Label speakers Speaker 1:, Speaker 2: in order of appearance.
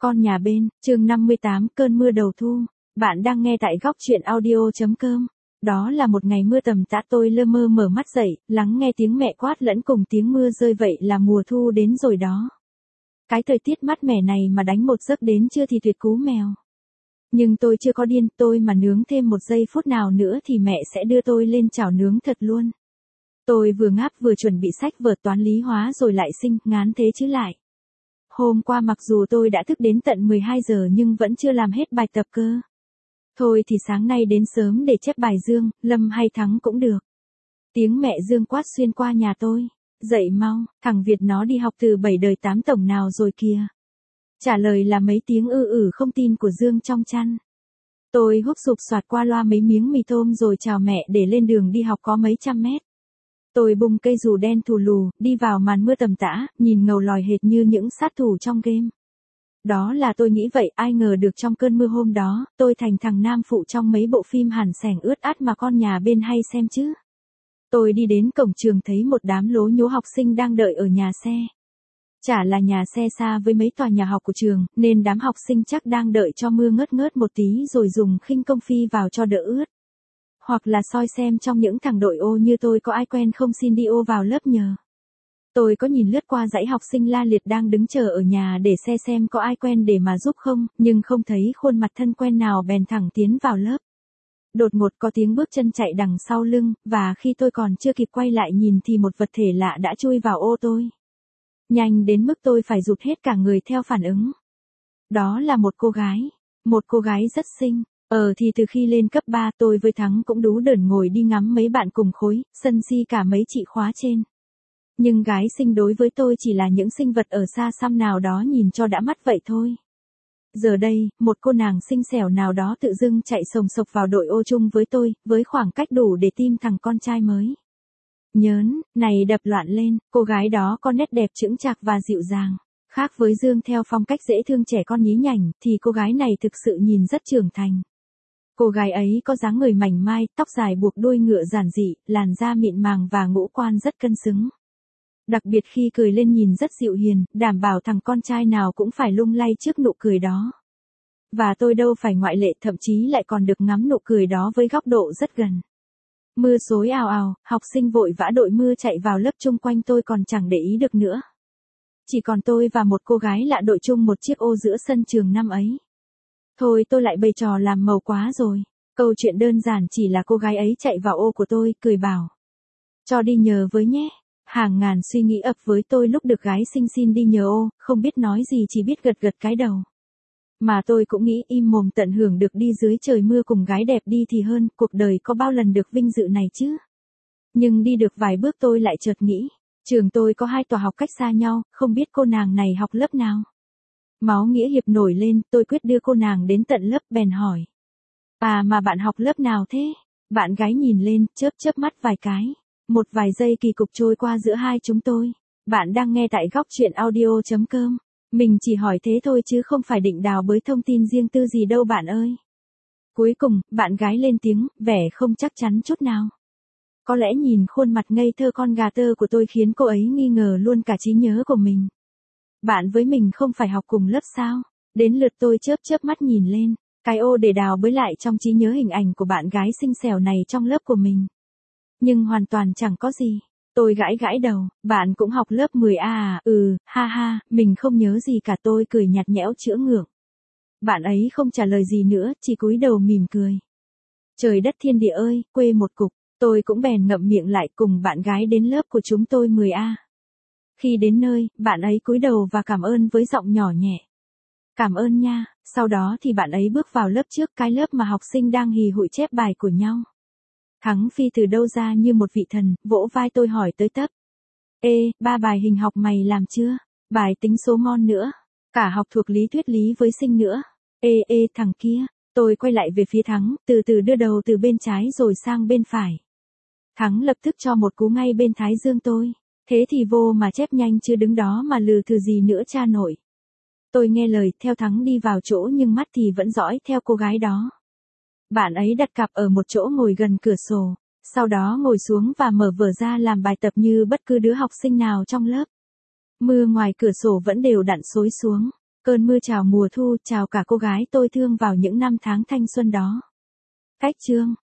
Speaker 1: Con nhà bên, chương 58, cơn mưa đầu thu. Bạn đang nghe tại góc truyện audio.com. Đó là một ngày mưa tầm tã, tôi lơ mơ mở mắt dậy, lắng nghe tiếng mẹ quát lẫn cùng tiếng mưa rơi, vậy là mùa thu đến rồi đó. Cái thời tiết mát mẻ này mà đánh một giấc đến trưa thì tuyệt cú mèo. Nhưng tôi chưa có điên, tôi mà nướng thêm một giây phút nào nữa thì mẹ sẽ đưa tôi lên chảo nướng thật luôn. Tôi vừa ngáp vừa chuẩn bị sách vở toán lý hóa rồi lại sinh, ngán thế chứ lại. Hôm qua mặc dù tôi đã thức đến tận 12 giờ nhưng vẫn chưa làm hết bài tập cơ. Thôi thì sáng nay đến sớm để chép bài Dương, Lâm hay Thắng cũng được. Tiếng mẹ Dương quát xuyên qua nhà tôi. Dậy mau, thằng Việt nó đi học từ 7 đời 8 tổng nào rồi kìa. Trả lời là mấy tiếng không tin của Dương trong chăn. Tôi húp sụp soạt qua loa mấy miếng mì tôm rồi chào mẹ để lên đường đi học có mấy trăm mét. Tôi bung cây dù đen thù lù, đi vào màn mưa tầm tã, nhìn ngầu lòi hệt như những sát thủ trong game. Đó là tôi nghĩ vậy, ai ngờ được trong cơn mưa hôm đó, tôi thành thằng nam phụ trong mấy bộ phim hàn xẻng ướt át mà con nhà bên hay xem chứ. Tôi đi đến cổng trường thấy một đám lố nhố học sinh đang đợi ở nhà xe. Chả là nhà xe xa với mấy tòa nhà học của trường, nên đám học sinh chắc đang đợi cho mưa ngớt ngớt một tí rồi dùng khinh công phi vào cho đỡ ướt. Hoặc là soi xem trong những thằng đội ô như tôi có ai quen không xin đi ô vào lớp nhờ. Tôi có nhìn lướt qua dãy học sinh la liệt đang đứng chờ ở nhà để xe xem có ai quen để mà giúp không, nhưng không thấy khuôn mặt thân quen nào bèn thẳng tiến vào lớp. Đột ngột có tiếng bước chân chạy đằng sau lưng, và khi tôi còn chưa kịp quay lại nhìn thì một vật thể lạ đã chui vào ô tôi. Nhanh đến mức tôi phải rụt hết cả người theo phản ứng. Đó là một cô gái rất xinh. Thì từ khi lên cấp 3 tôi với Thắng cũng đú đởn ngồi đi ngắm mấy bạn cùng khối, sân si cả mấy chị khóa trên. Nhưng gái xinh đối với tôi chỉ là những sinh vật ở xa xăm nào đó nhìn cho đã mắt vậy thôi. Giờ đây, một cô nàng xinh xẻo nào đó tự dưng chạy sồng sộc vào đội ô chung với tôi, với khoảng cách đủ để tim thằng con trai mới nhớn này đập loạn lên. Cô gái đó có nét đẹp chững chạc và dịu dàng. Khác với Dương theo phong cách dễ thương trẻ con nhí nhảnh, thì cô gái này thực sự nhìn rất trưởng thành. Cô gái ấy có dáng người mảnh mai, tóc dài buộc đuôi ngựa giản dị, làn da mịn màng và ngũ quan rất cân xứng. Đặc biệt khi cười lên nhìn rất dịu hiền, đảm bảo thằng con trai nào cũng phải lung lay trước nụ cười đó. Và tôi đâu phải ngoại lệ, thậm chí lại còn được ngắm nụ cười đó với góc độ rất gần. Mưa xối ào ào, học sinh vội vã đội mưa chạy vào lớp chung quanh tôi còn chẳng để ý được nữa. Chỉ còn tôi và một cô gái lạ đội chung một chiếc ô giữa sân trường năm ấy. Thôi tôi lại bày trò làm màu quá rồi. Câu chuyện đơn giản chỉ là cô gái ấy chạy vào ô của tôi, cười bảo. Cho đi nhờ với nhé. Hàng ngàn suy nghĩ ập với tôi lúc được gái xinh xin đi nhờ ô, không biết nói gì chỉ biết gật gật cái đầu. Mà tôi cũng nghĩ im mồm tận hưởng được đi dưới trời mưa cùng gái đẹp đi thì hơn, cuộc đời có bao lần được vinh dự này chứ. Nhưng đi được vài bước tôi lại chợt nghĩ, trường tôi có 2 tòa học cách xa nhau, không biết cô nàng này học lớp nào. Máu nghĩa hiệp nổi lên, tôi quyết đưa cô nàng đến tận lớp bèn hỏi. Mà bạn học lớp nào thế? Bạn gái nhìn lên, chớp mắt vài cái. Một vài giây kỳ cục trôi qua giữa hai chúng tôi. Bạn đang nghe tại góc truyện audio.com. Mình chỉ hỏi thế thôi chứ không phải định đào bới thông tin riêng tư gì đâu bạn ơi. Cuối cùng, bạn gái lên tiếng, vẻ không chắc chắn chút nào. Có lẽ nhìn khuôn mặt ngây thơ con gà tơ của tôi khiến cô ấy nghi ngờ luôn cả trí nhớ của mình. Bạn với mình không phải học cùng lớp sao? Đến lượt tôi chớp mắt nhìn lên, cái ô để đào bới lại trong trí nhớ hình ảnh của bạn gái xinh xẻo này trong lớp của mình. Nhưng hoàn toàn chẳng có gì. Tôi gãi đầu, bạn cũng học lớp 10A à? Ha, mình không nhớ gì cả, tôi cười nhạt nhẽo chữa ngượng. Bạn ấy không trả lời gì nữa, chỉ cúi đầu mỉm cười. Trời đất thiên địa ơi, quê một cục, tôi cũng bèn ngậm miệng lại cùng bạn gái đến lớp của chúng tôi 10A. Khi đến nơi, bạn ấy cúi đầu và cảm ơn với giọng nhỏ nhẹ. Cảm ơn nha, sau đó thì bạn ấy bước vào lớp trước, cái lớp mà học sinh đang hì hụi chép bài của nhau. Thắng phi từ đâu ra như một vị thần, vỗ vai tôi hỏi tới tấp. Ê, 3 bài hình học mày làm chưa? Bài tính số ngon nữa. Cả học thuộc lý thuyết lý với sinh nữa. Ê, thằng kia. Tôi quay lại về phía Thắng, từ từ đưa đầu từ bên trái rồi sang bên phải. Thắng lập tức cho một cú ngay bên thái dương tôi. Thế thì vô mà chép nhanh chứ đứng đó mà lừ thừ gì nữa cha nội. Tôi nghe lời theo Thắng đi vào chỗ nhưng mắt thì vẫn dõi theo cô gái đó. Bạn ấy đặt cặp ở một chỗ ngồi gần cửa sổ, sau đó ngồi xuống và mở vở ra làm bài tập như bất cứ đứa học sinh nào trong lớp. Mưa ngoài cửa sổ vẫn đều đặn xối xuống. Cơn mưa chào mùa thu, chào cả cô gái tôi thương vào những năm tháng thanh xuân đó. Cách chương